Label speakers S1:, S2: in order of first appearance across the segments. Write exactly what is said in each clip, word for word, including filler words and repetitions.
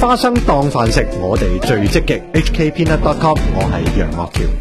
S1: 花生當飯食，我哋最積極。H K Peanut dot com， 我係楊岳橋。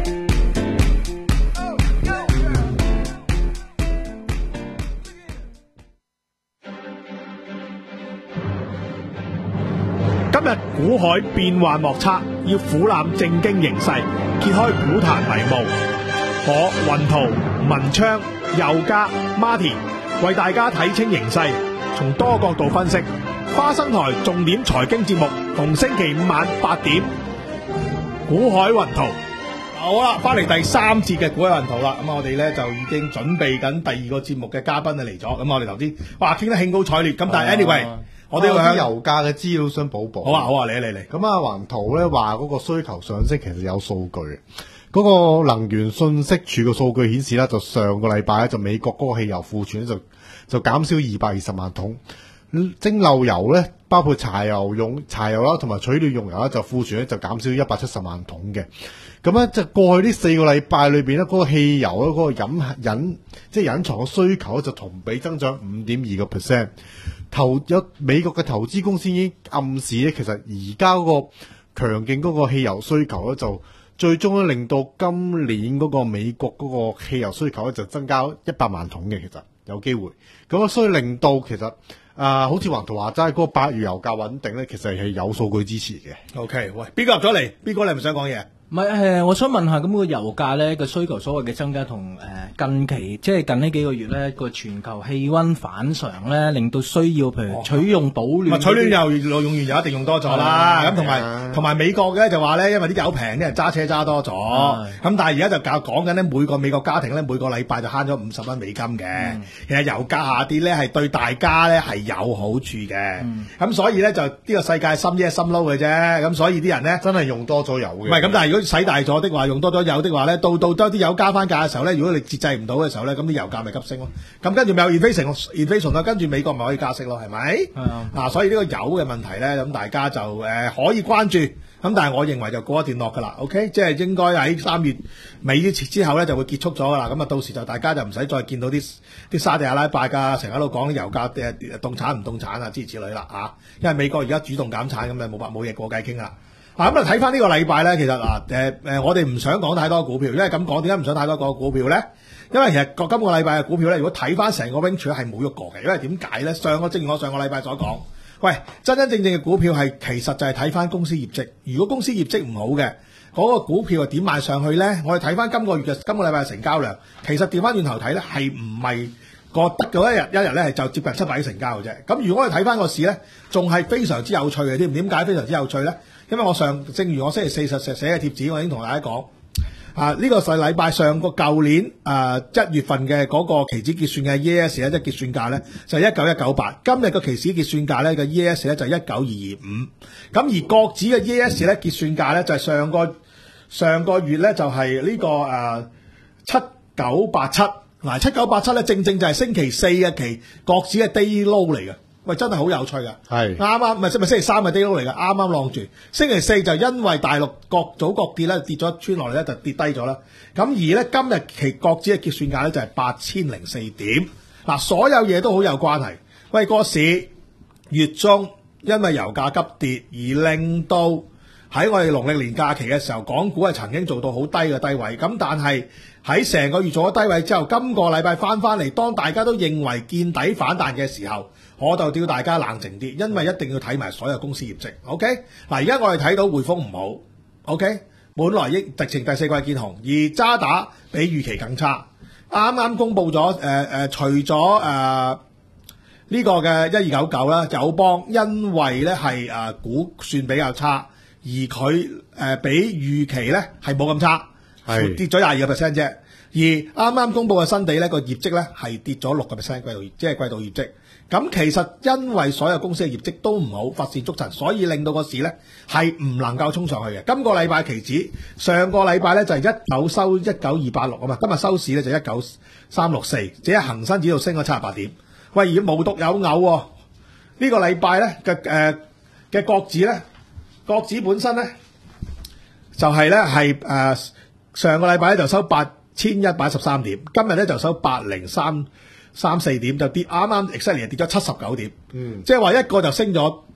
S2: 今日股海變幻莫測，要俯瞰正經形勢，揭開股壇迷霧。我雲圖、文昌、佑嘉、Martin 為大家睇清形勢，從多角度分析。花生台重點財經節目，逢星期五晚八點，股海雲圖。好啦，翻嚟第三節嘅股海雲圖啦。咁我哋咧就已經準備緊第二個節目嘅嘉賓就嚟咗。咁我哋頭先哇傾得興高采烈，咁但係 anyway。我哋要向
S3: 油價嘅資料想補補。
S2: 好啊好啊，嚟嚟嚟。
S3: 咁啊，環圖咧話嗰個需求上升，其實有數據嘅。嗰個能源信息署嘅數據顯示咧，就上個禮拜咧就美國嗰個汽油庫存就就減少二百二十萬桶，蒸餾油咧包括柴油用柴油啦同埋取暖用油啦，就庫存咧就減少一百七十萬桶嘅。咁咧就過去呢四個禮拜裏邊咧，嗰個汽油咧嗰個隱隱即係隱藏嘅需求就同比增長五點二個 percent。投有美國嘅投資公司已經暗示咧，其實而家嗰個強勁嗰個汽油需求咧，就最終咧令到今年嗰個美國嗰個汽油需求咧就增加一百萬桶嘅，其實有機會。咁啊，所以令到其實啊、呃，好似環圖話齋嗰個八月油價穩定咧，其實係有數據支持嘅。
S2: OK， 喂，邊個入咗嚟？邊個你係咪想講嘢？
S4: 唔係誒，我想問下，咁個油價咧個需求所謂嘅增加同誒、呃、近期即係近呢幾個月咧個全球氣溫反常咧，令到需要譬如取用保暖、
S2: 哦，取暖油用完油一定用多咗啦。咁同埋同埋美國嘅就話咧，因為啲油平，啲人揸車揸多咗。咁但係而家就講講緊咧，每個美國家庭咧每個禮拜就慳咗五十蚊美金嘅。嗯、其實油價下跌咧係對大家咧係有好處嘅。咁、嗯、所以咧就呢個世界深啫深撈嘅啫。咁所以啲人咧
S3: 真係用多咗油嘅。
S2: 唔係咁，但係如果使大咗的話，用多咗油的話咧，到到多啲油加翻價嘅時候咧，如果你節制唔到嘅時候咧，咁啲油價咪急升咯。咁跟住咪有 inflation，inflation 啦，跟住美國咪可以加息咯，係咪？係啊。啊，所以呢個油嘅問題咧，咁大家就誒、呃、可以關注。咁但係我認為就告一段落噶啦 ，OK， 即係應該喺三月尾之後咧就會結束咗噶啦。咁啊到時就大家就唔使再見到啲啲沙地阿拉伯啊，成日喺度講啲油價誒凍產唔凍產啊諸如此類啦嚇。因為美國而家主動減產，咁就冇冇嘢過計傾啦。嗱咁啊睇翻呢個禮拜咧，其實嗱誒誒，我哋唔想講太多股票，因為咁講點解唔想太多個股票咧？因為其實個今個禮拜嘅股票咧，如果睇翻成個 range 係冇喐過嘅，因為點解咧？上個正如我上個禮拜所講，喂，真真正正嘅股票係其實就係睇翻公司業績。如果公司業績唔好嘅，嗰、那個股票係點賣上去咧？我哋睇翻今個月嘅今個禮拜嘅成交量，其實調翻轉頭睇咧，係唔係個得嗰一日一日咧係就接近七百億成交嘅啫。咁如果我哋睇翻個市咧，仲係非常之有趣嘅添。點解非常之有趣咧？因為我上正如我星期四實寫嘅貼紙，我已經同大家講啊，呢、這個細禮拜上個舊年啊一月份嘅嗰個期指結算嘅 E A S 咧，即係結算價咧就係一九一九八，今日個期指結算價咧嘅 E A S 咧就係一九二二五，咁而國指嘅 E A S 咧結算價咧就係上個上個月咧就係呢、這個誒七九八七，嗱七九八七咧正正就係星期四嘅期國指嘅 day low 嚟嘅。喂，真係好有趣㗎，係啱啱唔係唔係星期三嘅 day low嚟㗎，啱啱晾住。星期四就因為大陸各組各跌咧，跌咗穿落嚟咧就跌低咗啦。咁而咧今日期國指嘅結算價咧就係八千零四點。嗱，所有嘢都好有關係。喂，個市月中因為油價急跌而令到喺我哋農曆年假期嘅時候，港股係曾經做到好低嘅低位。咁但係喺成個月做咗低位之後，今個禮拜翻翻嚟，當大家都認為見底反彈嘅時候，我就叫大家冷靜啲，因為一定要睇埋所有公司業績。OK，嗱，而家我哋睇到匯豐唔好 ，OK， 本來益直情第四季見紅，而渣打比預期更差。啱啱公布咗誒誒，除咗誒呢個嘅一二九九啦，友邦因為咧係誒估算比較差，而佢誒、呃、比預期咧係冇咁差，係跌咗廿二個 percent 啫。而啱啱公布嘅新地咧個業績咧係跌咗六個 percent 季度，即係季度業績。咁其實因為所有公司嘅業績都唔好，乏善足陳，所以令到個市咧係唔能夠衝上去嘅。今個禮拜期指，上個禮拜咧就係一九收一九二八六啊嘛，今日收市咧就一九三六四，只係恒生指數升咗七十八點。喂，而無獨有偶喎，呢、這個禮拜咧嘅誒嘅國指咧，國指本身咧就係咧係誒上個禮拜咧就收八千一百一十三點，今日咧就收八零三三四點，就跌啱啱 exactly 跌咗七十九點，嗯，即係話一個就升咗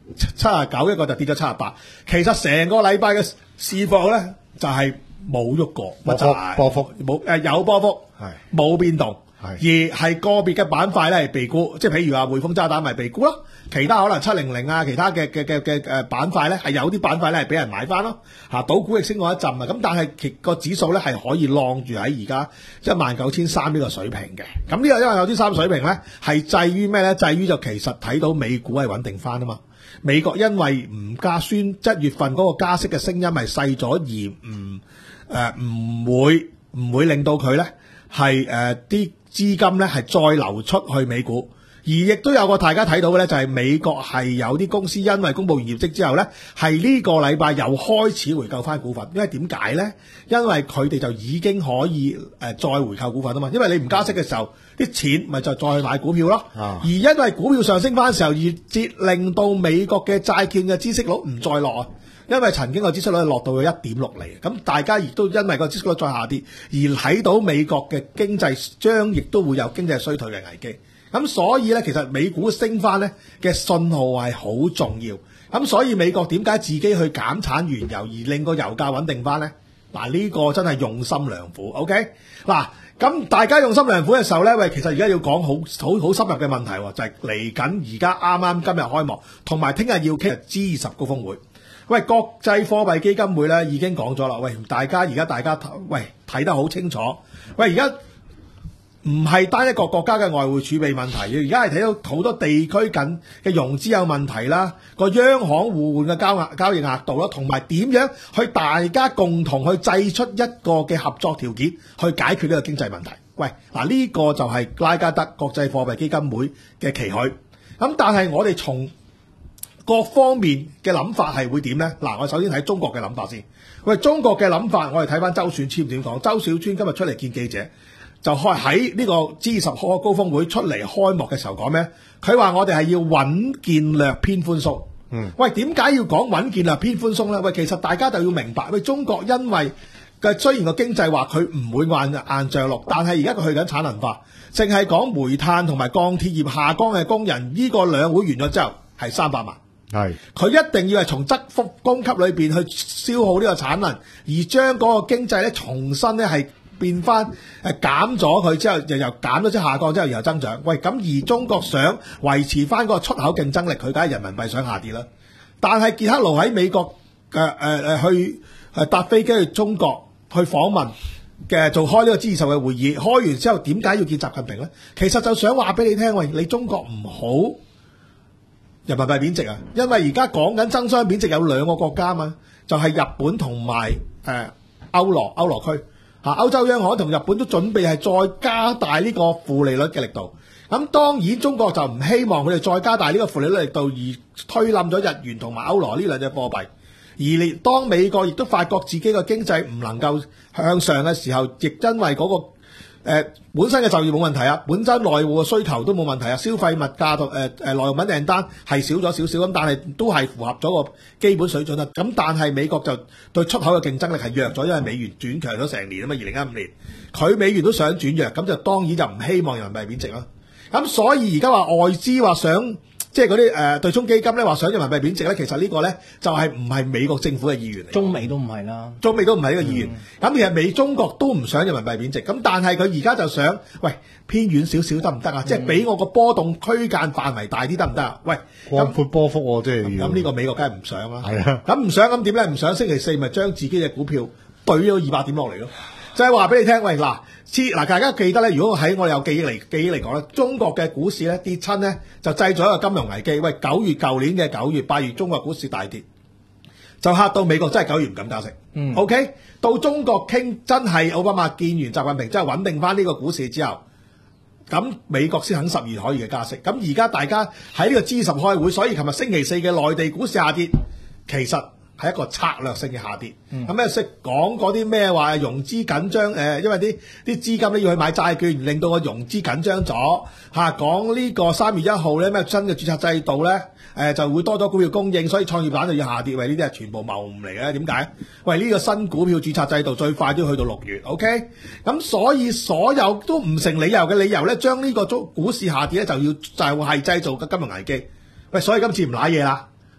S2: 七十九，一個就跌咗七十八。其實成個禮拜嘅市況咧就係冇喐過，
S3: 波幅波幅
S2: 冇誒有波幅，
S3: 係
S2: 冇變動。
S3: 係
S2: 而係個別嘅板塊咧係被沽，即係譬如話匯豐渣打咪被沽咯，其他可能七零零啊，其他嘅嘅嘅嘅誒板塊咧係有啲板塊咧係俾人買翻咯，嚇賭股亦升過一陣啊，咁但係其個指數咧係可以晾住喺而家一萬九千三呢個水平嘅，咁呢個一萬九千三水平咧係制於咩咧？制於就其實睇到美股係穩定翻啊嘛，美國因為唔加宣一月份嗰個加息嘅聲音係細咗，而唔誒唔會唔會令到佢咧係誒啲資金咧係再流出去美股，而亦都有個大家睇到嘅咧，就係美國係有啲公司因為公佈完業績之後咧，係呢個禮拜又開始回購翻股份，因為點解咧？因為佢哋就已經可以誒再回購股份啊嘛，因為你唔加息嘅時候，啲錢咪就再去買股票咯。
S3: 啊、
S2: 而因為股票上升翻嘅時候，而接令到美國嘅債券嘅孳息率唔再落啊。因為曾經個孳息率落到去一點六厘，咁大家亦都因為個孳息率再下跌，而睇到美國嘅經濟將亦都會有經濟衰退嘅危機。咁所以咧，其實美股升翻咧嘅信號係好重要。咁所以美國點解自己去減產原油，而令個油價穩定翻咧？嗱，呢個真係用心良苦。OK，嗱，咁大家用心良苦嘅時候咧，喂，其實而家要講好好好深入嘅問題，就係嚟緊而家啱啱今日開幕，同埋聽日要傾 G 二十高峰會。喂，國際貨幣基金會咧已經講咗啦，喂，大家而家大家喂睇得好清楚，喂，而家唔係單一個國家嘅外匯儲備問題，而家係睇到好多地區緊嘅融資有問題啦，個央行互換嘅交額交易額度啦，同埋點樣去大家共同去製出一個嘅合作條件去解決呢個經濟問題。喂，嗱，呢個就係拉加德國際貨幣基金會嘅期許。咁但係我哋從各方面嘅諗法係會點呢？嗱，我首先睇中國嘅諗法先。喂，中國嘅諗法，我哋睇翻周小川點講。周小川今日出嚟見記者，就開喺呢個 G 二十高峰會出嚟開幕嘅時候講咩？佢話我哋係要穩健略偏寬鬆。嗯。喂，點解要講穩健略偏寬鬆呢？喂，其實大家就要明白，喂，中國因為嘅雖然個經濟話佢唔會硬硬着陸，但係而家佢去緊產能化，淨係講煤炭同埋鋼鐵業下崗嘅工人，呢、這個兩會完咗之後係三百萬。係，佢一定要係從側幅供給裏邊去消耗呢個產能，而將嗰個經濟咧重新咧係變翻誒減咗佢之後，又由減咗之後下降之後又增長。喂，咁而中國想維持翻嗰個出口競爭力，佢梗係人民幣想下跌啦。但係傑克盧喺美國嘅誒誒去誒搭飛機去中國去訪問嘅做開呢個 G 二十嘅會議，開完之後點解要見習近平咧？其實就想話俾你聽，喂，你中國唔好人民幣貶值啊！因為而家講緊爭相貶值有兩個國家嘛，就係、是、日本同埋誒歐羅歐羅區嚇，歐洲央行同日本都準備係再加大呢個負利率嘅力度。咁當然中國就唔希望佢哋再加大呢個負利率力度而推冧咗日元同埋歐羅呢兩隻貨幣。而當美國亦都發覺自己個經濟唔能夠向上嘅時候，亦因為嗰、那個誒、呃、本身嘅就業冇問題啊，本身內戶嘅需求都冇問題啊，消費物價同誒誒耐用品訂單係少咗少少咁，但係都係符合咗個基本水準啦。咁但係美國就對出口嘅競爭力係弱咗，因為美元轉強咗成年啊嘛，二零一五年佢美元都想轉弱，咁就當然就唔希望人民幣貶值啦。咁所以而家話外資話想即係嗰啲誒對沖基金咧話想人民幣貶值咧，其實呢個咧就係唔係美國政府嘅意願嚟，
S4: 中美都唔係啦，
S2: 中美都唔係呢個意願。咁、嗯、其實美中國都唔想人民幣貶值，咁但係佢而家就想，喂偏遠少少得唔得啊？嗯、即係俾我個波動區間範圍大啲得唔得啊？喂，
S3: 廣闊波幅喎，即係
S2: 咁呢個美國梗係唔想啦。
S3: 係啊，
S2: 咁唔想咁點咧？唔想星期四咪將自己嘅股票對咗二百點落嚟咯。就係話俾你聽，喂嗱，嗱大家記得咧，如果喺我有記憶嚟記憶嚟講咧，中國嘅股市咧跌親咧，就製造一個金融危機。喂，九月舊年嘅九月、八月，中國股市大跌，就嚇到美國真係九月唔敢加息。嗯，OK，到中國傾真係奧巴馬見完習近平，真係穩定翻呢個股市之後，咁美國先肯十月可以嘅加息。咁而家大家喺呢個 G 十開會，所以琴日星期四嘅內地股市下跌，其實係一個策略性嘅下跌，咁咧識講嗰啲咩話融資緊張，誒、呃，因為啲啲資金咧要去買債券，令到個融資緊張咗嚇。講呢個三月一號咧咩新嘅註冊制度咧，誒、呃、就會多咗股票供應，所以創業板就要下跌。喂，呢啲係全部謬誤嚟嘅，點解？喂，呢、這個新股票註冊制度最快都要去到六月 ，OK？咁所以所有都唔成理由嘅理由咧，將呢個股市下跌咧就要就係製造嘅金融危機。喂，所以今次唔瀨嘢啦。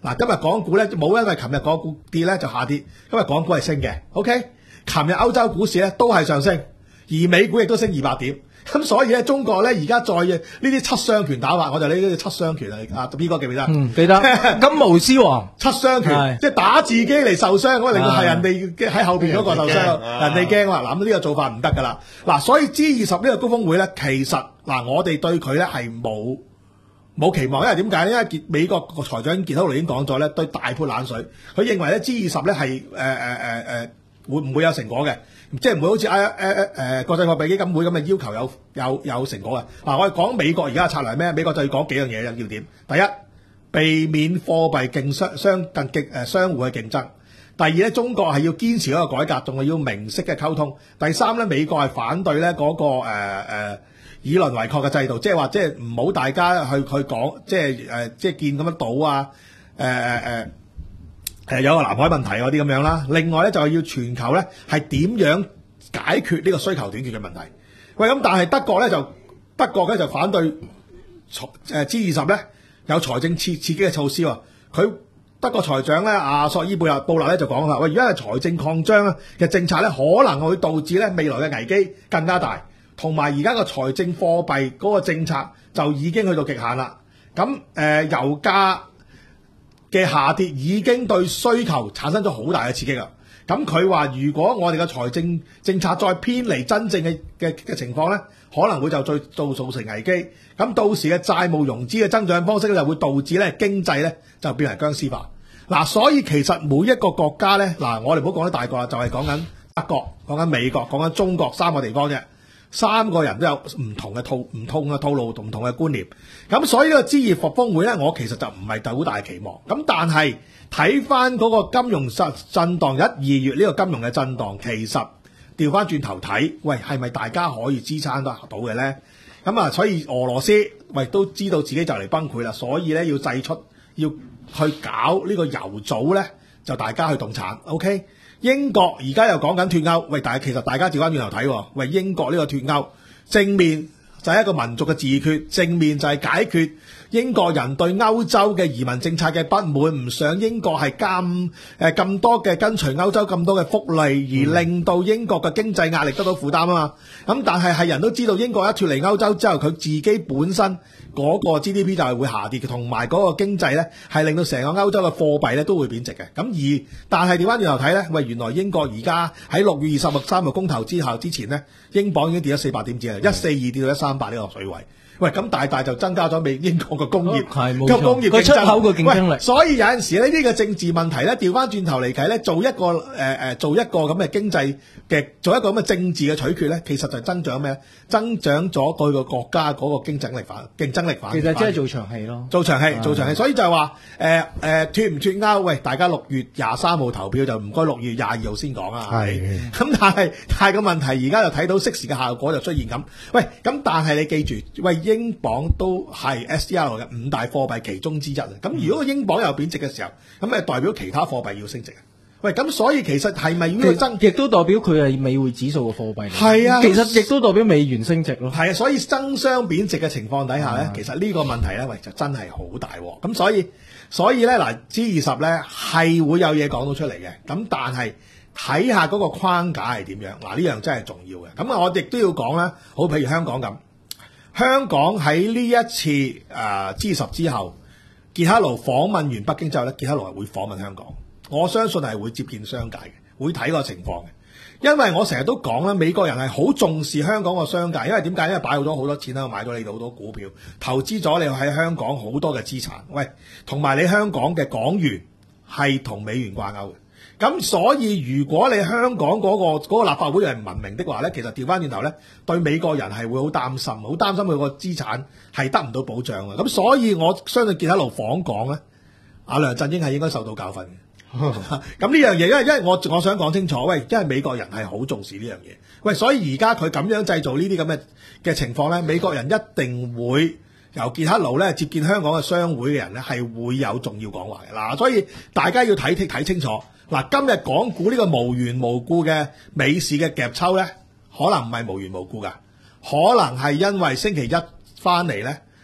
S2: 嗱，今日港股咧冇因為琴日港股跌咧就下跌，今日港股係升嘅。OK， 琴日歐洲股市咧都係上升，而美股亦都升二百點。咁所以咧，中國咧而家再呢啲七傷拳打法，我就呢啲七傷拳啊！啊，B 哥記唔記得？
S4: 嗯，記得。金毛獅王
S2: 七傷拳，即係打自己嚟受傷，咁令到係人哋喺後邊嗰個受傷，人哋驚啦。嗱，咁呢個做法唔得噶啦。嗱，所以 G 二十呢個高峰會咧，其實嗱，我哋對佢咧係冇冇期望，因為點解咧？因為美國個財長傑克勞已經講咗咧，對大潑冷水，佢認為咧 G 二十咧係誒誒誒誒會唔會有成果嘅？即係唔會好似誒誒誒國際貨幣基金會咁嘅要求有有有成果嘅。嗱，我哋講美國而家嘅策略係咩？美國就要講幾樣嘢嘅要點。第一，避免貨幣競相相更競誒相互嘅競爭。第二咧，中國係要堅持嗰個改革，仲係要明晰嘅溝通。第三咧，美國係反對咧嗰個誒誒以鄰為壑嘅制度，即係話即係唔好大家去去講，即係誒即係見咁樣賭啊誒誒誒。誒有個南海問題嗰啲咁樣啦，另外咧就係要全球咧係點樣解決呢個需求短缺嘅問題。喂，咁但係德國咧就德國咧就反對財誒 G 二十咧有財政刺刺激嘅措施喎。佢德國財長咧阿索伊貝納布勒咧就講啦，喂，而家係財政擴張嘅政策咧，可能會導致咧未來嘅危機更加大，同埋而家個財政貨幣嗰個政策就已經去到極限啦。咁誒、呃、油價嘅下跌已經對需求產生咗好大嘅刺激啦。咁佢話如果我哋嘅財政政策再偏離真正嘅嘅嘅情況咧，可能會就再造造成危機。咁到時嘅債務融資嘅增長方式咧，就會導致咧經濟咧就變為僵屍化。嗱，所以其實每一個國家咧，嗱我哋唔好講啲大國啦，就係講緊德國、講緊美國、講緊中國三個地方啫。三個人都有唔同嘅套唔同嘅套路同唔同嘅觀念，咁所以呢個 G 二十峰會咧，我其實就唔係好大期望。咁但係睇翻嗰個金融震震盪，一二月呢個金融嘅震盪，其實調翻轉頭睇，喂係咪大家可以支撐得到嘅咧？咁啊，所以俄羅斯喂都知道自己就嚟崩潰啦，所以咧要祭出要去搞呢個油組咧，就大家去動產 ，OK？英國而家又講緊脫歐，喂！但係其實大家調翻轉頭睇，喂，英國呢個脫歐正面就係一個民族嘅自決，正面就係解決英國人對歐洲嘅移民政策嘅不滿，唔想英國係咁誒咁多嘅跟隨歐洲咁多嘅福利，而令到英國嘅經濟壓力得到負擔啊嘛。咁但係係人都知道英國一脫離歐洲之後，佢自己本身嗰個 G D P 就係會下跌嘅，同埋嗰個經濟咧係令到成個歐洲嘅貨幣咧都會貶值嘅。咁而但係調翻轉頭睇咧，喂，原來英國而家喺六月二十三號公投之後之前咧，英鎊已經跌咗四百點子啦，一四二跌到一三八呢個水位。喂，咁大大就增加咗美英國嘅工業，個、哦、工業競爭，佢出口嘅競爭力。所以有陣時呢啲嘅政治問題咧，調翻轉頭嚟睇咧，做一個誒誒、呃，做一個咁嘅經濟嘅，做一個咁嘅政治嘅取決咧，其實就增長咩？增長咗對個國家嗰個競爭力反競爭力反。
S4: 其實即係做長氣咯，
S2: 做長氣，做長氣。所以就係話誒誒脫唔脫歐？喂，大家六月廿三號投票就唔該六月廿二號先講啊。係。咁但係但係個問題而家就睇到適時嘅效果就出現咁。喂，咁但係你記住，喂。英鎊都係 S D R 嘅五大貨幣其中之一啊！咁如果個英鎊有貶值嘅時候，咁咪代表其他貨幣要升值啊？喂，咁所以其實係咪要增？
S4: 亦都代表佢係美匯指數嘅貨幣。
S2: 係啊，
S4: 其實亦都代表美元升值咯。
S2: 係啊，所以爭相貶值嘅情況底下咧，其實呢個問題咧，喂就真係好大喎。咁所以所以咧嗱 ，G 二十咧係會有嘢講到出嚟嘅。咁但係睇下嗰個框架係點樣嗱？呢樣真係重要嘅。咁啊，我亦都要講啦，好譬如香港咁。香港喺呢一次誒、呃、G 二十之後，傑克勞訪問完北京之後咧，傑克勞係會訪問香港。我相信係會接見商界嘅，會睇個情況嘅。因為我成日都講啦，美國人係好重視香港個商界，因為點解？因為擺好咗好多錢啦，買咗你好多股票，投資咗你喺香港好多嘅資產。喂，同埋你香港嘅港元係同美元掛鈎嘅。咁所以如果你香港嗰、嗰個嗰個立法會係唔文明的話咧，其實調翻轉頭咧，對美國人係會好擔心，好擔心佢個資產係得唔到保障嘅。咁所以我相信傑克勞訪港咧，阿梁振英係應該受到教訓嘅。咁呢樣嘢，因為因為我我想講清楚，喂，因為美國人係好重視呢樣嘢，喂，所以而家佢咁樣製造呢啲咁嘅嘅情況咧，美國人一定會由傑克勞咧接見香港嘅商會嘅人咧，係會有重要講話嘅嗱，所以大家要睇睇清楚。嗱，今日港股呢個無緣無故嘅美市嘅夾抽咧，可能唔係無緣無故噶，可能係因為星期一翻嚟咧，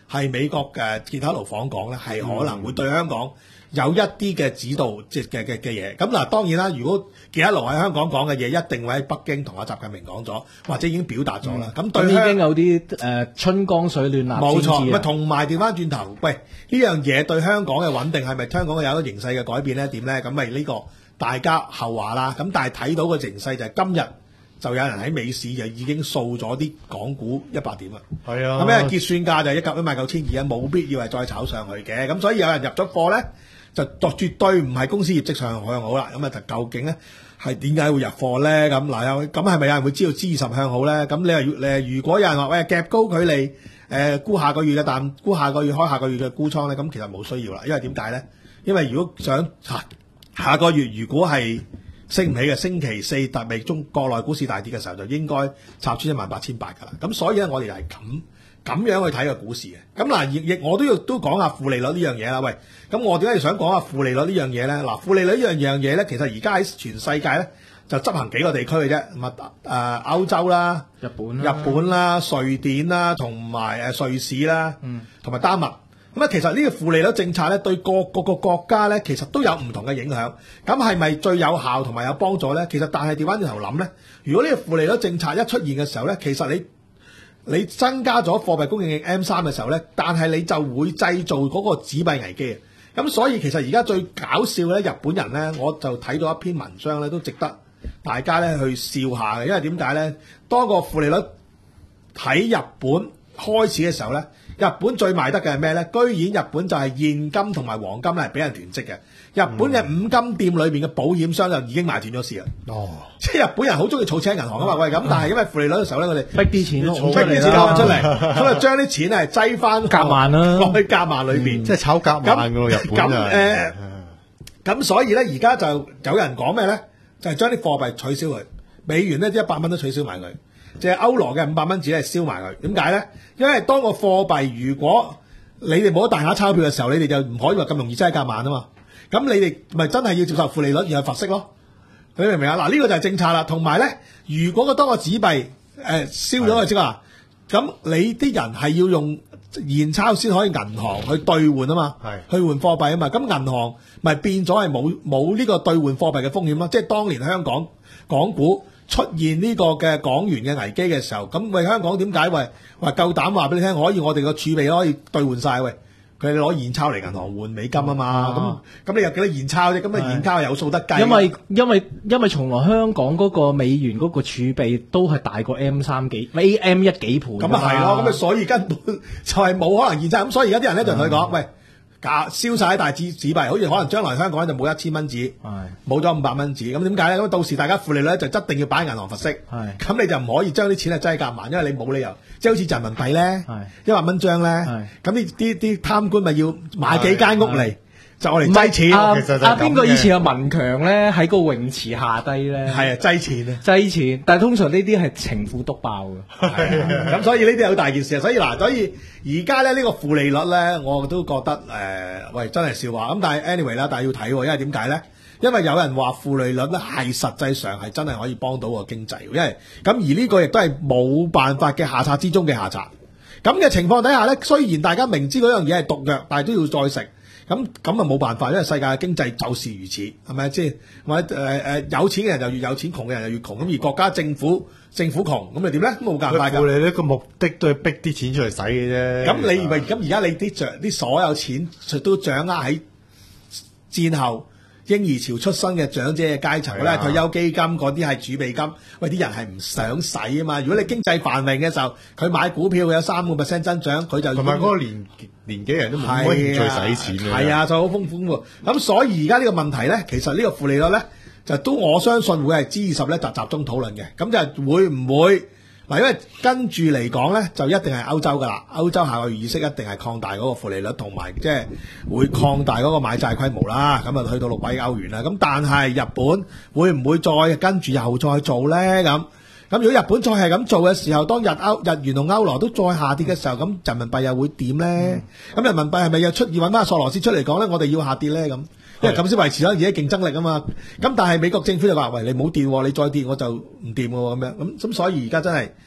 S2: 係美國嘅傑克盧訪港咧，係可能會對香港有一啲嘅指導即係嘅嘅嘅嘢。咁嗱，當然啦，如果傑克盧喺香港講嘅嘢，一定會喺北京同阿習近平講咗，或者已經表達咗啦。咁、嗯、對
S4: 已經有啲誒、呃、春江水暖鴨
S2: 冇錯，
S4: 先知啊。
S2: 同埋調翻轉頭，喂，呢樣嘢對香港嘅穩定係咪香港有一個形勢嘅改變咧？點咧？咁咪呢個大家後話啦。咁但係睇到個形勢就係今日。就有人喺美市就已經掃咗啲港股一百點啦，
S3: 係啊，
S2: 咁咧結算價就一嚿一萬九千二啊，冇必要係再炒上去嘅，咁所以有人入咗貨咧，就作絕對唔係公司業績上向好啦，咁啊究竟咧係點解會入貨咧？咁嗱有咁係咪有人會知道 G 二十向好咧？咁你係誒如果有人話喂夾高佢哋誒沽下個月嘅但沽下個月開下個月嘅沽倉咧，咁其實冇需要啦，因為點解咧？因為如果想下下個月如果係升唔起嘅星期四特別中國內股市大跌嘅時候，就應該插穿一萬八千八㗎啦。咁所以咧，我哋係咁咁樣去睇個股市嘅。咁嗱，亦亦我都要都講下負利率呢樣嘢啦。喂，咁我點解要想講下負利率呢樣嘢咧？嗱，負利率呢樣樣嘢咧，其實而家喺全世界咧就執行幾個地區嘅啫。咁啊誒歐洲啦、
S4: 日本啦、
S2: 日本啦、瑞典啦，同埋誒瑞士啦，嗯，同埋丹麥。咁啊，其實呢個負利率政策咧，對各各個國家咧，其實都有唔同嘅影響。咁係咪最有效同埋有幫助咧？其實但係調翻轉頭諗咧，如果呢個負利率政策一出現嘅時候咧，其實你你增加咗貨幣供應嘅 M 三嘅時候咧，但係你就會製造嗰個紙幣危機啊！咁所以其實而家最搞笑咧，日本人咧，我就睇到一篇文章咧，都值得大家咧去笑下嘅。因為點解咧？當個負利率喺日本開始嘅時候咧，日本最賣得嘅係咩咧？居然日本就係現金同埋黃金咧係俾人囤積嘅。日本嘅五金店裏邊嘅保險商就已經賣斷咗市啦。哦，即係日本人好中意儲錢喺銀行啊嘛。喂，咁但係因為負利率嘅時候咧，佢哋
S4: 逼啲錢
S2: 逼啲錢攞出嚟，咁啊將啲錢係擠翻
S4: 夾萬啦，
S2: 落去夾萬裏邊，
S3: 即係炒夾萬㗎咯。日本
S2: 咁誒，咁所以咧而家就有人講咩咧？就係將啲貨幣取消佢，美元咧啲一百蚊都取消埋佢。即係歐羅嘅五百蚊紙咧，燒埋佢。點解咧？因為當個貨幣如果你哋冇得大額鈔票嘅時候，你哋就唔可以話咁容易擠夾萬啊嘛。咁你哋咪真係要接受負利率然後罰息咯。你明唔明啊？嗱，呢個就係政策啦。同埋咧，如果個當個紙幣誒、呃、燒咗佢之後，咁你啲人係要用現鈔先可以銀行去兌換啊嘛，去換貨幣啊嘛。咁銀行咪變咗係冇冇呢個兌換貨幣嘅風險咯。即係當年香港港股出現呢個嘅港元嘅危機嘅時候，咁喂香港點解喂話夠膽話俾你聽，可以我哋個儲備可以兌換晒？喂，佢哋攞現鈔嚟銀行換美金啊嘛，咁咁你有幾多現鈔啫？咁啊現鈔有數得計。
S4: 因為因為因為從來香港嗰個美元嗰個儲備都係大過 M 三幾 A M 一幾倍。
S2: 咁啊係咯，咁啊所以根本就係冇可能現鈔。咁所以而家啲人咧就同佢講，喂。價燒曬大紙紙幣，好似可能將來香港咧就冇一千蚊紙，冇咗五百蚊紙，咁點解咧？咁到時大家負利率咧就一定要擺銀行罰息，咁你就唔可以將啲錢係擠夾萬，因為你冇理由，即係好似人民幣咧，一百蚊張咧，咁啲啲啲貪官咪要買幾間屋嚟。就我嚟擠錢，
S4: 啊、
S2: 其實就
S4: 啊邊個以前阿文強咧喺個泳池下低咧，
S2: 係啊擠錢啊
S4: 擠錢，但係通常呢啲係情婦督爆嘅，
S2: 咁所以呢啲係好大件事啊！所以嗱，所以而家咧呢、呢個負利率咧，我都覺得誒、呃，喂真係笑話咁。但係 anyway 啦，但係要睇，因為點解咧？因為有人話負利率咧係實際上係真係可以幫到個經濟，因為咁而呢個亦都係冇辦法嘅下策之中嘅下策。咁嘅情況底下咧，雖然大家明知嗰樣嘢係毒藥，但係都要再食。咁咁啊冇辦法，因為世界嘅經濟就是如此，係咪即係或者誒誒有錢嘅人就越有錢，窮嘅人就越窮。咁而國家政府政府窮，咁咪點咧？冇辦法㗎。
S3: 負利率個目的都係逼啲錢出嚟使嘅啫。
S2: 咁你以為咁而家你啲掌啲所有錢都掌握喺戰後嬰兒潮出生嘅長者嘅階層咧，退休基金嗰啲係儲備金。喂，啲人係唔想使啊嘛。如果你經濟繁榮嘅時候，佢買股票有三個 percent 增長，佢就
S3: 同埋嗰個年年紀人都冇乜興趣使錢嘅。
S2: 係啊，就好豐富喎。咁所以而家呢個問題咧，其實呢個負利率咧，就都我相信會係 G 二十咧就集中討論嘅。咁就會唔會嗱？因為跟住嚟講咧，就一定係歐洲噶啦。歐洲下個月議息一定係擴大嗰個負利率，同埋即係會擴大嗰個買債規模啦。咁啊去到六位歐元啦。咁但係日本會唔會再跟住又再做咧？咁咁如果日本再係咁做嘅時候，當日歐日元同歐羅都再下跌嘅時候，咁人民幣又會點咧？咁、嗯、人民幣係咪又出現揾翻索羅斯出嚟講咧？我哋要下跌咧咁，因為咁先維持咗而家競爭力啊嘛。咁但係美國政府就話：喂，你唔好跌，你再跌我就唔掂喎咁樣。咁咁所以而家真係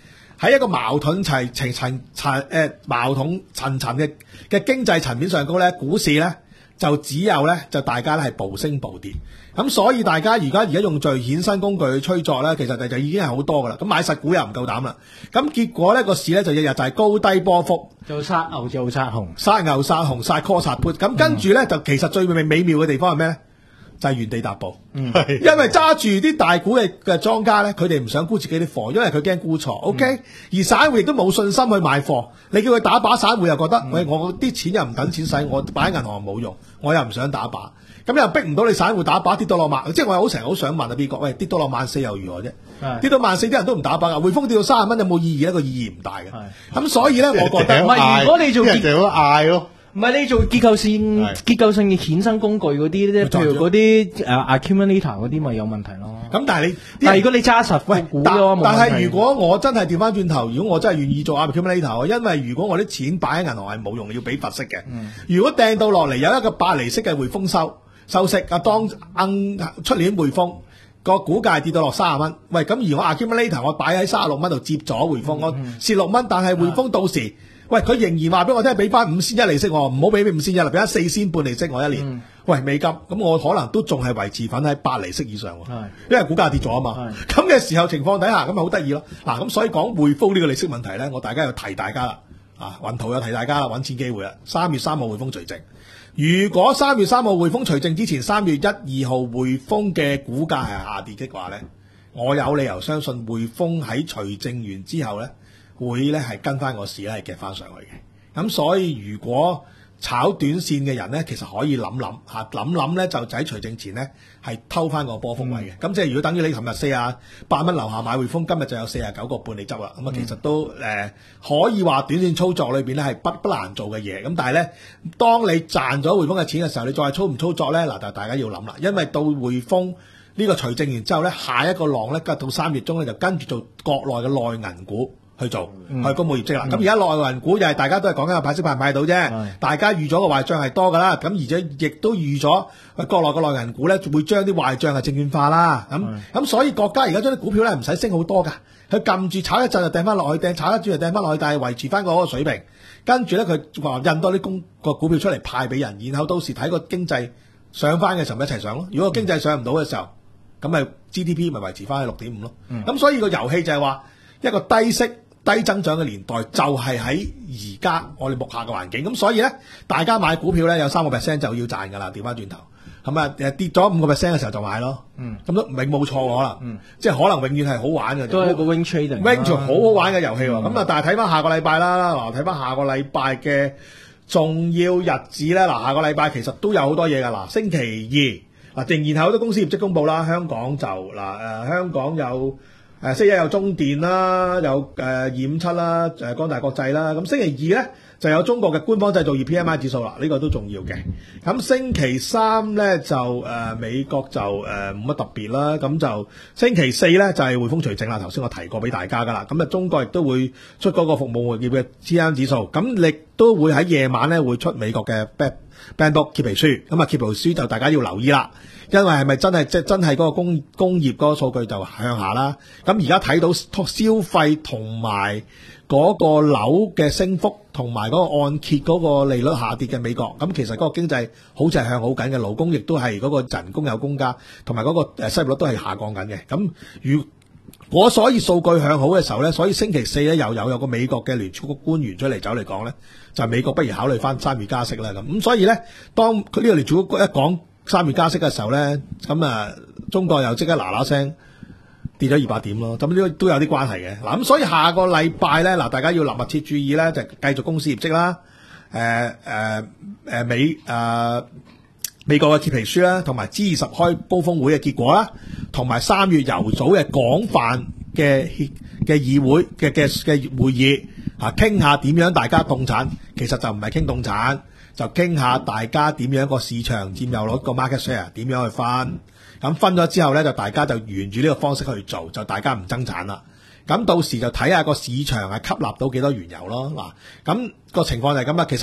S2: 喺一個矛盾齊齊層層誒矛盾層層嘅嘅經濟層面上高咧，股市咧就只有咧就大家咧係暴升暴跌。咁所以大家而家而家用最衍生工具去吹作咧，其實就就已經係好多噶啦。咁買實股又唔夠膽啦。咁結果咧個市咧就日日就係高低波幅，
S4: 就殺牛就殺熊，
S2: 殺牛殺熊殺 call 殺 put。咁跟住咧就其實最美美妙嘅地方係咩咧？就係原地踏步。嗯，因為揸住啲大股嘅嘅莊家咧，佢哋唔想沽自己啲貨，因為佢驚沽錯。O K，而散戶亦都冇信心去買貨。你叫佢打靶，散戶又覺得，喂，我啲錢又唔等錢使，我擺喺銀行冇用，我又唔想打靶。咁又逼唔到你散戶打靶，跌到落萬，即係我好成日好想問啊 B 哥，喂，跌到落萬四又如何啫？跌到萬四啲人都唔打靶噶，匯豐跌到三十蚊有冇意義？一個意義唔大嘅。咁所以咧，我覺得
S4: 唔係如果你做
S3: 人哋好嗌咯。
S4: 唔係你做結構性結構性嘅衍生工具嗰啲咧，譬如嗰啲誒 accumulator 嗰啲，咪有問題咯。
S2: 咁但係你，
S4: 但係如果你揸實
S2: 喂
S4: 股
S2: 但
S4: 嘅話，
S2: 但係如果我真係調翻轉頭，如果我真係願意做 accumulator，因為如果我啲錢擺喺銀行係冇用，要俾罰息嘅。嗯、如果掟到落嚟有一個八厘息嘅匯豐收收息，啊當硬出年匯豐個股價跌到落三十蚊，喂咁而我 accumulator 我擺喺三十六蚊度接咗匯豐，我蝕六蚊，但係匯豐到時。喂，佢仍然話俾我聽，俾翻五仙一利息我，唔好俾俾五仙一啦，俾翻四仙半利息我一年。嗯、喂，美金，咁我可能都仲係維持返喺八厘息以上喎，是因為股價跌咗啊嘛。咁嘅時候情況底下，咁咪好得意咯。嗱，咁所以講匯豐呢個利息問題咧，我大家要提大家啦。啊，雲圖有提大家啦，揾錢機會啦。三月三號匯豐除淨，如果三月三號匯豐除淨之前，三月一二號匯豐嘅股價係下跌嘅話咧，我有理由相信匯豐喺除淨完之後咧。會咧係跟翻個市咧係夾翻上去嘅，咁所以如果炒短線嘅人咧，其實可以諗諗嚇，諗諗咧就喺除淨前咧係偷翻個波幅位嘅，咁、嗯、即係如果等於你琴日四啊八蚊樓下買匯豐，今日就有四啊九個半你執啦，咁啊其實都誒、呃、可以話短線操作裏邊咧係不不難做嘅嘢，咁但係咧當你賺咗匯豐嘅錢嘅時候，你再操唔操作咧嗱就大家要諗啦，因為到匯豐呢個除淨完之後咧，下一個浪咧跟到三月中咧就跟住做國內嘅內銀股。去做，嗯、去公布業績啦。咁而家內銀股又係大家都係講緊個派息派唔派到啫。嗯、大家預咗個壞帳係多噶啦。咁而且亦都預咗國內個內銀股咧會將啲壞帳係證券化啦。咁咁、嗯、所以國家而家將啲股票咧唔使升好多噶，佢撳住炒一陣就掟翻落去，掟炒一轉就掟翻落去，但係維持翻嗰個水平。跟住咧佢話印多啲公個股票出嚟派俾人，然後到時睇個經濟上翻嘅時候咪一齊上咯。如果個經濟上唔到嘅時候，咁咪 G D P 咪維持翻喺六點五咯。咁、嗯、所以個遊戲就係話一個低息。低增長嘅年代就係喺而家我哋目下嘅環境，咁所以咧，大家買股票咧有三個 percent 就要賺㗎啦，調翻轉頭，咁啊誒跌咗五個 percent 嘅時候就買咯，嗯，咁都永冇錯可能，嗯，即係可能永遠係好玩嘅，
S4: 都係一個 wing trading，wing
S2: trading 好好玩嘅遊戲喎，咁啊、嗯，但係睇翻下個禮拜啦，嗱睇翻下個禮拜嘅重要日子咧，嗱下個禮拜其實都有好多嘢㗎，嗱星期二嗱仍然係好多公司業績公佈啦，香港就嗱誒、呃、香港有。誒星期一有中電啦，有誒二五七啦，誒光大國際啦。咁星期二咧就有中國嘅官方製造業 P M I 指數啦，呢、這個都重要嘅。咁星期三咧就誒、呃、美國就誒冇乜特別啦。咁就星期四咧就係、是、匯豐除淨啦。頭先我提過俾大家噶啦。咁啊中國亦都會出嗰個服務業嘅 P M I 指數。咁亦都會喺夜晚咧會出美國嘅 Band Book 揭皮書。咁啊揭皮書就大家要留意啦。因為係咪真係即係真係嗰個工工業嗰個數據就向下啦？咁而家睇到消費同埋嗰個樓嘅升幅，同埋嗰個按揭嗰個利率下跌嘅美國，咁其實嗰個經濟好似係向好緊嘅，勞工亦都係嗰個人工有工加，同埋嗰個誒失業率都係下降緊嘅。咁如果所以數據向好嘅時候咧，所以星期四咧又有有個美國嘅聯儲局官員出嚟走嚟講咧，就係美國不如考慮翻三月加息啦咁。咁所以咧，當佢呢個聯儲局一講三月加息嘅時候咧，咁啊，中國又即刻嗱嗱聲跌咗二百點咯，咁呢都有啲關係嘅。嗱，咁所以下個禮拜咧，嗱，大家要立密切注意咧，就繼續公司業績啦，誒誒誒美誒、呃、美國嘅揭皮書啦，同埋 G 二十開高峰會嘅結果啦，同埋三月油組嘅廣泛嘅嘅議會嘅嘅嘅會議啊，傾下點樣大家凍產，其實就唔係傾凍產。就傾下大家點樣個市場佔有率個 market share 點樣去分，咁分咗之後咧就大家就沿住呢個方式去做，就大家唔增產啦。咁到時就睇下個市場係吸納到幾多原油咯。嗱，咁個情況就係咁啦。其實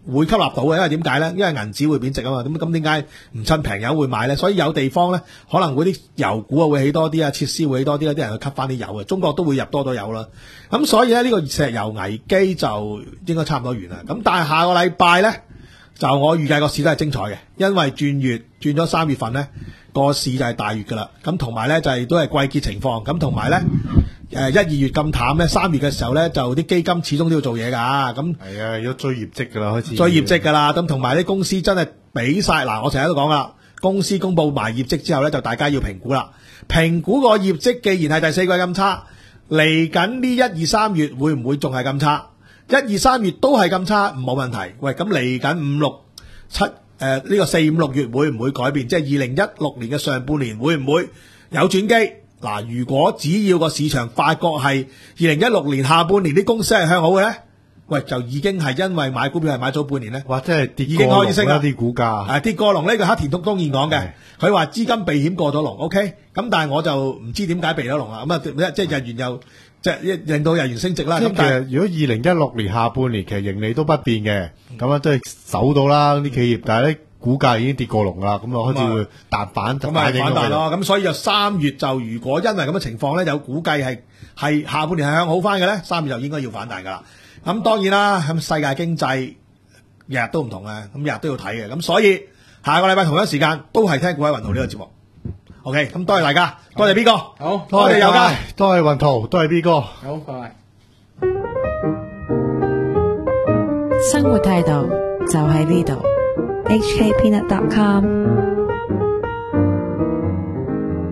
S2: 會吸納到嘅，因為點解咧？因為銀紙會貶值啊嘛，咁咁點解唔趁平油會買咧？所以有地方咧，可能會啲油股啊會起多啲啊，設施會起多啲啦，啲人去吸翻啲油嘅。中國都會入多咗油啦。咁所以咧，呢個石油危機就應該差唔多完啦。咁但係下個禮拜咧，就我預計個市都係精彩嘅，因為轉月轉咗三月份咧，個市就係大月噶啦。咁同埋咧就係、是、都係季結情況。咁同埋咧。誒一二月咁淡咧，三月嘅時候咧，就啲基金始終都要做嘢㗎。咁
S3: 係啊，要追業績㗎啦，開始
S2: 追業績㗎啦。咁同埋啲公司真係俾晒嗱，我成日都講啦，公司公佈埋業績之後咧，就大家要評估啦。評估個業績既然係第四季咁差，嚟緊呢一二三月會唔會仲係咁差？一二三月都係咁差，冇問題。喂，咁嚟緊五六七誒呢個四五六月會唔會改變？即係二零一六年嘅上半年會唔會有轉機？嗱，如果只要個市場發覺係二零一六年下半年啲公司係向好嘅咧，喂，就已經係因為買股票係買早半年咧，
S3: 哇，真係跌
S2: 已經開始升啦
S3: 啲股價，
S2: 啊跌過龍呢個黑田東當然講嘅，佢話資金避險過咗龍 ，OK，咁但係我就唔知點解避咗龍啦，咁啊即係日元又即係令到日元升值啦。咁
S3: 其實如果二零一六年下半年其實盈利都不變嘅，咁啊都係守到啦啲企業，但係咧。股價已經跌過龍啦，咁啊開始會彈反，
S2: 咁咪反彈咯。咁所以就三月就如果因為咁嘅情況咧，有估計係係下半年係向好翻嘅咧，三月就應該要反彈噶啦。咁當然啦，咁世界經濟日日都唔同啊，咁日日都要睇嘅。咁所以下個禮拜同一時間都係聽股海雲圖呢個節目。OK，咁多謝大家，多謝 B 哥，
S4: 好，
S2: 多謝尤嘉，
S3: 多謝雲圖，多謝 B 哥，
S4: 好，拜拜。
S5: 生活態度就喺呢度。H K Peanut dot com